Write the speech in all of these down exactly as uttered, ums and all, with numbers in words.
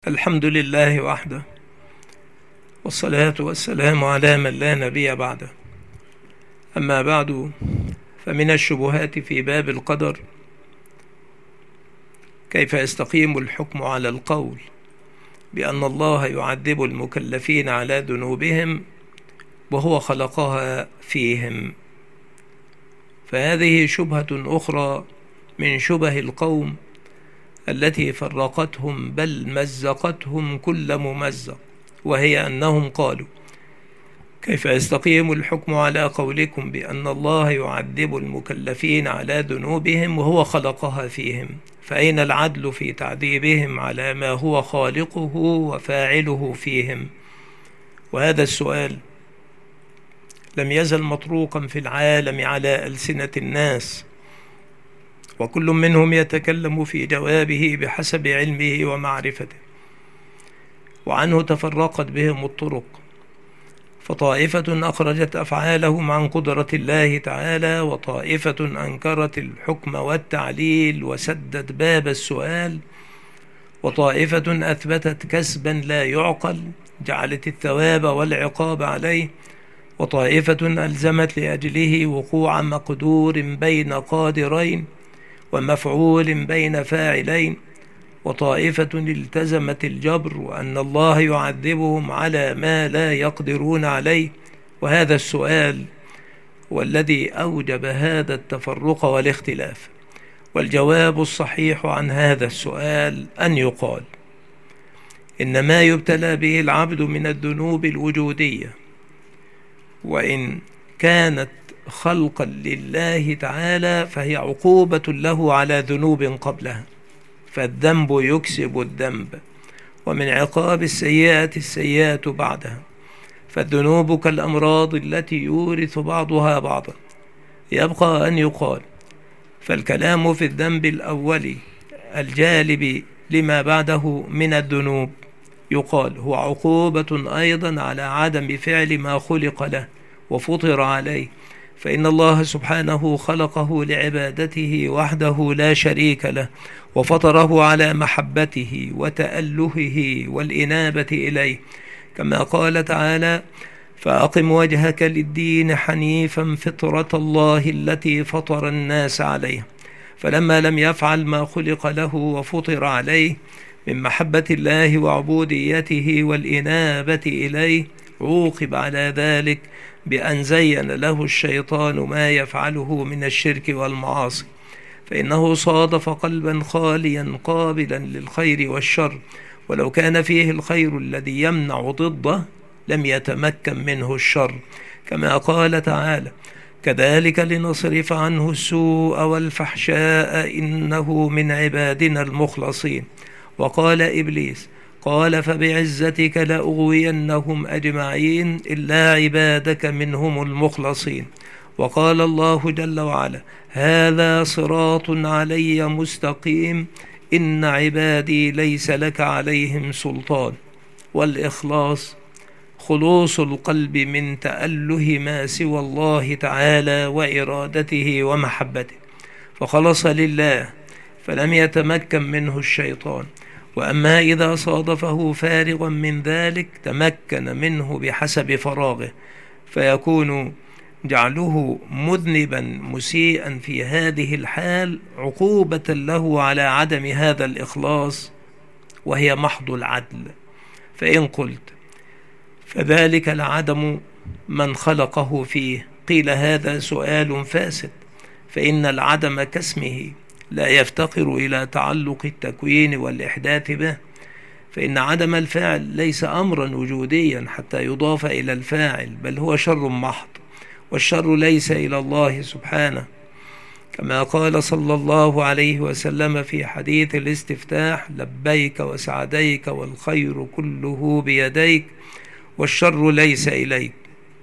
الحمد لله وحده، والصلاة والسلام على من لا نبي بعده. أما بعد، فمن الشبهات في باب القدر كيف يستقيم الحكم على القول بأن الله يعذب المكلفين على ذنوبهم وهو خلقها فيهم. فهذه شبهة أخرى من شبه القوم التي فرقتهم بل مزقتهم كل ممزق، وهي أنهم قالوا: كيف يستقيم الحكم على قولكم بأن الله يعذب المكلفين على ذنوبهم وهو خلقها فيهم؟ فأين العدل في تعذيبهم على ما هو خالقه وفاعله فيهم؟ وهذا السؤال لم يزل مطروقا في العالم على ألسنة الناس، وكل منهم يتكلم في جوابه بحسب علمه ومعرفته، وعنه تفرقت بهم الطرق. فطائفة أخرجت أفعالهم عن قدرة الله تعالى، وطائفة أنكرت الحكم والتعليل وسدت باب السؤال، وطائفة أثبتت كسبا لا يعقل جعلت الثواب والعقاب عليه، وطائفة ألزمت لأجله وقوع مقدور بين قادرين ومفعول بين فاعلين، وطائفة التزمت الجبر وأن الله يعذبهم على ما لا يقدرون عليه. وهذا السؤال والذي أوجب هذا التفرق والاختلاف. والجواب الصحيح عن هذا السؤال أن يقال: إن ما يبتلى به العبد من الذنوب الوجودية، وإن كانت خلقا لله تعالى، فهي عقوبة له على ذنوب قبلها، فالذنب يكسب الذنب، ومن عقاب السيئة السيئة بعدها. فالذنوب كالأمراض التي يورث بعضها بعضا. يبقى أن يقال: فالكلام في الذنب الأول الجالب لما بعده من الذنوب يقال هو عقوبة أيضا على عدم فعل ما خلق له وفطر عليه، فإن الله سبحانه خلقه لعبادته وحده لا شريك له، وفطره على محبته وتألهه والإنابة إليه، كما قال تعالى: فأقم وجهك للدين حنيفا فطرة الله التي فطر الناس عليها. فلما لم يفعل ما خلق له وفطر عليه من محبة الله وعبوديته والإنابة إليه، عوقب على ذلك بأن زين له الشيطان ما يفعله من الشرك والمعاصي، فإنه صادف قلبا خاليا قابلا للخير والشر، ولو كان فيه الخير الذي يمنع ضده لم يتمكن منه الشر، كما قال تعالى: كذلك لنصرف عنه السوء والفحشاء إنه من عبادنا المخلصين. وقال إبليس: قال فبعزتك لأغوينهم أجمعين إلا عبادك منهم المخلصين. وقال الله جل وعلا: هذا صراط علي مستقيم إن عبادي ليس لك عليهم سلطان. والإخلاص خلوص القلب من تأله ما سوى الله تعالى وإرادته ومحبته، فخلص لله فلم يتمكن منه الشيطان. وأما إذا صادفه فارغا من ذلك تمكن منه بحسب فراغه، فيكون جعله مذنبا مسيئا في هذه الحال عقوبة له على عدم هذا الإخلاص، وهي محض العدل. فإن قلت فذلك العدم من خلقه فيه، قيل هذا سؤال فاسد، فإن العدم كاسمه لا يفتقر إلى تعلق التكوين والإحداث به، فإن عدم الفعل ليس أمرا وجوديا حتى يضاف إلى الفاعل، بل هو شر محض، والشر ليس إلى الله سبحانه، كما قال صلى الله عليه وسلم في حديث الاستفتاح: لبيك وسعديك والخير كله بيديك والشر ليس إليك.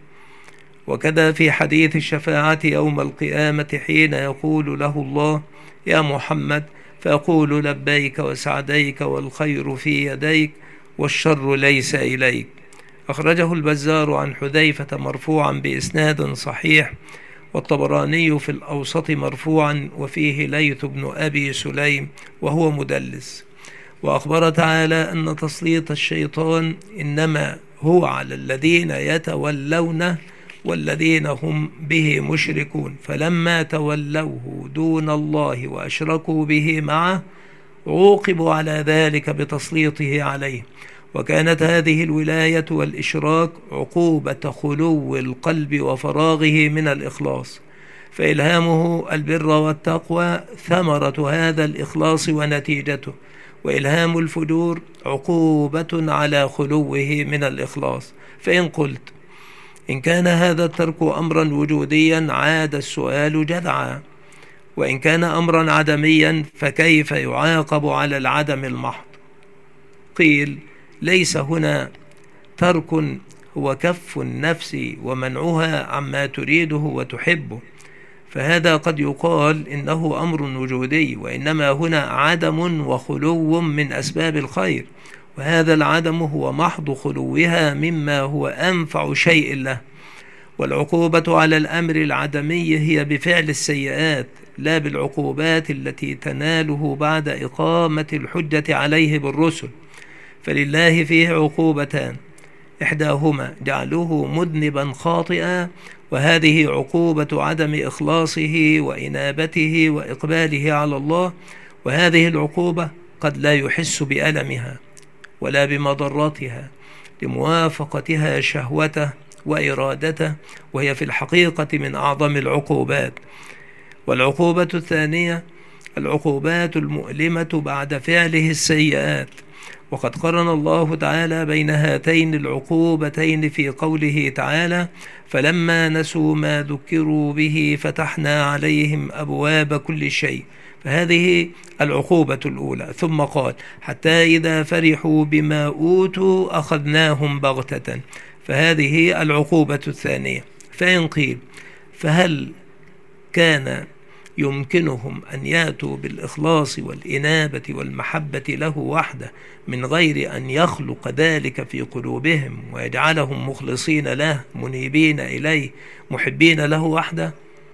وكذا في حديث الشفاعة يوم القيامة حين يقول له الله: يا محمد، فيقول: لبيك وسعديك والخير في يديك والشر ليس إليك. أخرجه البزار عن حذيفة مرفوعا بإسناد صحيح، والطبراني في الأوسط مرفوعا، وفيه ليث بن أبي سليم وهو مدلس. وأخبر تعالى أن تسليط الشيطان إنما هو على الذين يتولونه والذين هم به مشركون، فلما تولوه دون الله وأشركوا به معه عوقبوا على ذلك بتسليطه عليه. وكانت هذه الولاية والإشراك عقوبة خلو القلب وفراغه من الإخلاص، فإلهامه البر والتقوى ثمرة هذا الإخلاص ونتيجته، وإلهام الفجور عقوبة على خلوه من الإخلاص. فإن قلت إن كان هذا الترك أمرا وجوديا عاد السؤال جذعا، وإن كان أمرا عدميا فكيف يعاقب على العدم المحض؟ قيل ليس هنا ترك هو كف النفس ومنعها عما تريده وتحبه، فهذا قد يقال إنه أمر وجودي، وإنما هنا عدم وخلو من أسباب الخير، وهذا العدم هو محض خلوها مما هو أنفع شيء له. والعقوبة على الأمر العدمي هي بفعل السيئات لا بالعقوبات التي تناله بعد إقامة الحجة عليه بالرسل، فلله فيه عقوبتان، إحداهما جعله مذنبا خاطئا، وهذه عقوبة عدم إخلاصه وإنابته وإقباله على الله، وهذه العقوبة قد لا يحس بألمها ولا بمضرتها لموافقتها شهوته وإرادته، وهي في الحقيقة من أعظم العقوبات. والعقوبة الثانية العقوبات المؤلمة بعد فعله السيئات، وقد قرن الله تعالى بين هاتين العقوبتين في قوله تعالى فلما نسوا ما ذكروا به فتحنا عليهم أبواب كل شيء، فهذه العقوبة الأولى. ثم قال حتى إذا فرحوا بما أوتوا أخذناهم بغتة، فهذه العقوبة الثانية. فإن قيل فهل كان يمكنهم أن يأتوا بالإخلاص والإنابة والمحبة له وحده من غير أن يخلق ذلك في قلوبهم ويجعلهم مخلصين له منيبين إليه محبين له وحده،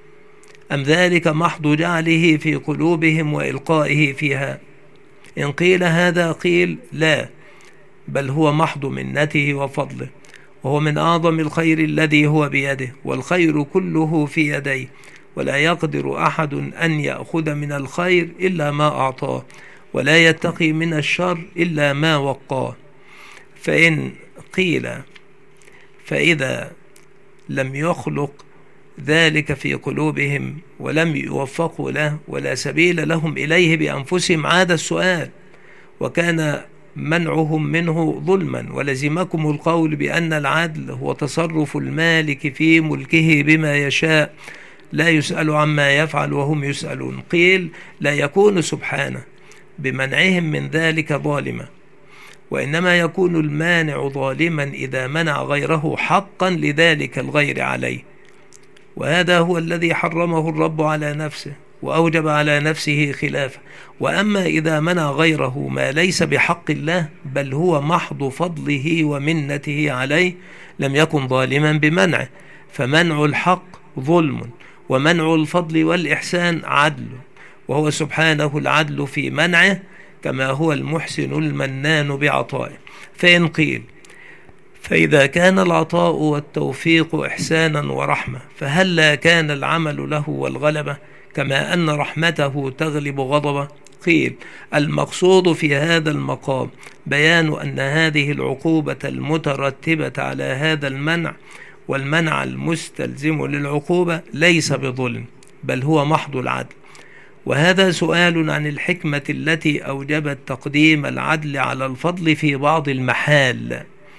أم ذلك محض جعله في قلوبهم وإلقائه فيها؟ إن قيل هذا قيل لا، بل هو محض منته وفضله، وهو من أعظم الخير الذي هو بيده، والخير كله في يديه، ولا يقدر أحد أن يأخذ من الخير إلا ما أعطاه، ولا يتقي من الشر إلا ما وقاه. فإن قيل فإذا لم يخلق ذلك في قلوبهم ولم يوفقوا له ولا سبيل لهم إليه بأنفسهم عاد السؤال، وكان منعهم منه ظلما، ولزمكم القول بأن العدل هو تصرف المالك في ملكه بما يشاء لا يسأل عما يفعل وهم يسألون. قيل لا يكون سبحانه بمنعهم من ذلك ظالما، وإنما يكون المانع ظالما إذا منع غيره حقا لذلك الغير عليه، وهذا هو الذي حرمه الرب على نفسه وأوجب على نفسه خلافه. وأما إذا منع غيره ما ليس بحق الله بل هو محض فضله ومنته عليه لم يكن ظالما بمنعه، فمنع الحق ظلم، ومنع الفضل والإحسان عدل، وهو سبحانه العدل في منعه كما هو المحسن المنان بعطائه. فإن قيل فإذا كان العطاء والتوفيق إحسانا ورحمة فهل لا كان العمل له والغلبة كما أن رحمته تغلب غضبه؟ قيل المقصود في هذا المقام بيان أن هذه العقوبة المترتبة على هذا المنع والمنع المستلزم للعقوبة ليس بظلم بل هو محض العدل. وهذا سؤال عن الحكمة التي أوجبت تقديم العدل على الفضل في بعض المحال،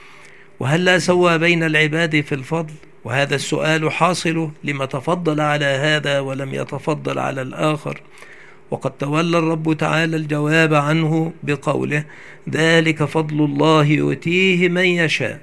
وهل لا سوى بين العباد في الفضل؟ وهذا السؤال حاصل لما تفضل على هذا ولم يتفضل على الآخر، وقد تولى الرب تعالى الجواب عنه بقوله ذلك فضل الله يؤتيه من يشاء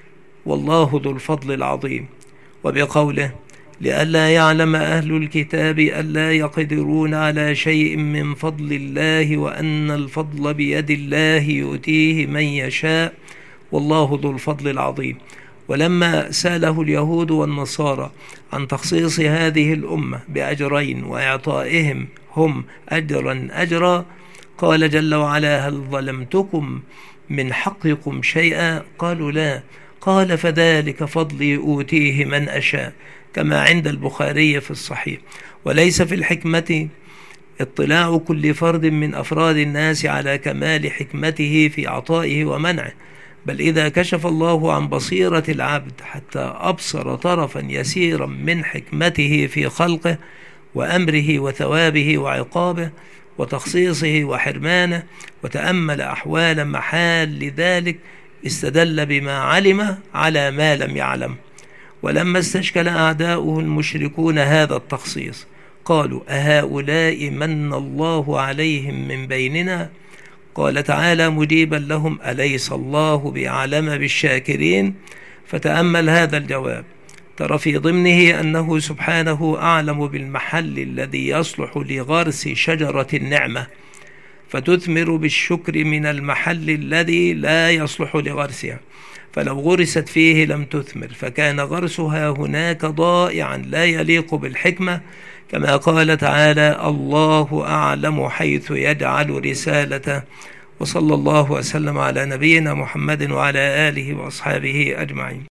والله ذو الفضل العظيم، وبقوله لئلا يعلم أهل الكتاب ألا يقدرون على شيء من فضل الله وأن الفضل بيد الله يؤتيه من يشاء والله ذو الفضل العظيم. ولما سأله اليهود والنصارى عن تخصيص هذه الأمة بأجرين وإعطائهم هم أجرا أجرا قال جل وعلا: هل ظلمتكم من حقكم شيئا؟ قالوا لا. قال: فذلك فضلي أوتيه من أشاء، كما عند البخاري في الصحيح. وليس في الحكمة اطلاع كل فرد من أفراد الناس على كمال حكمته في عطائه ومنعه، بل إذا كشف الله عن بصيرة العبد حتى أبصر طرفا يسيرا من حكمته في خلقه وأمره وثوابه وعقابه وتخصيصه وحرمانه، وتأمل أحوال محال ذلك، استدل بما علم على ما لم يعلم. ولما استشكل أعداؤه المشركون هذا التخصيص قالوا: أهؤلاء من الله عليهم من بيننا؟ قال تعالى مجيبا لهم: أليس الله بأعلم بالشاكرين؟ فتأمل هذا الجواب، ترى في ضمنه أنه سبحانه أعلم بالمحل الذي يصلح لغرس شجرة النعمة، فتثمر بالشكر من المحل الذي لا يصلح لغرسها، فلو غرست فيه لم تثمر، فكان غرسها هناك ضائعا لا يليق بالحكمة، كما قال تعالى: الله أعلم حيث يجعل رسالته. وصلى الله وسلم على نبينا محمد وعلى آله وأصحابه أجمعين.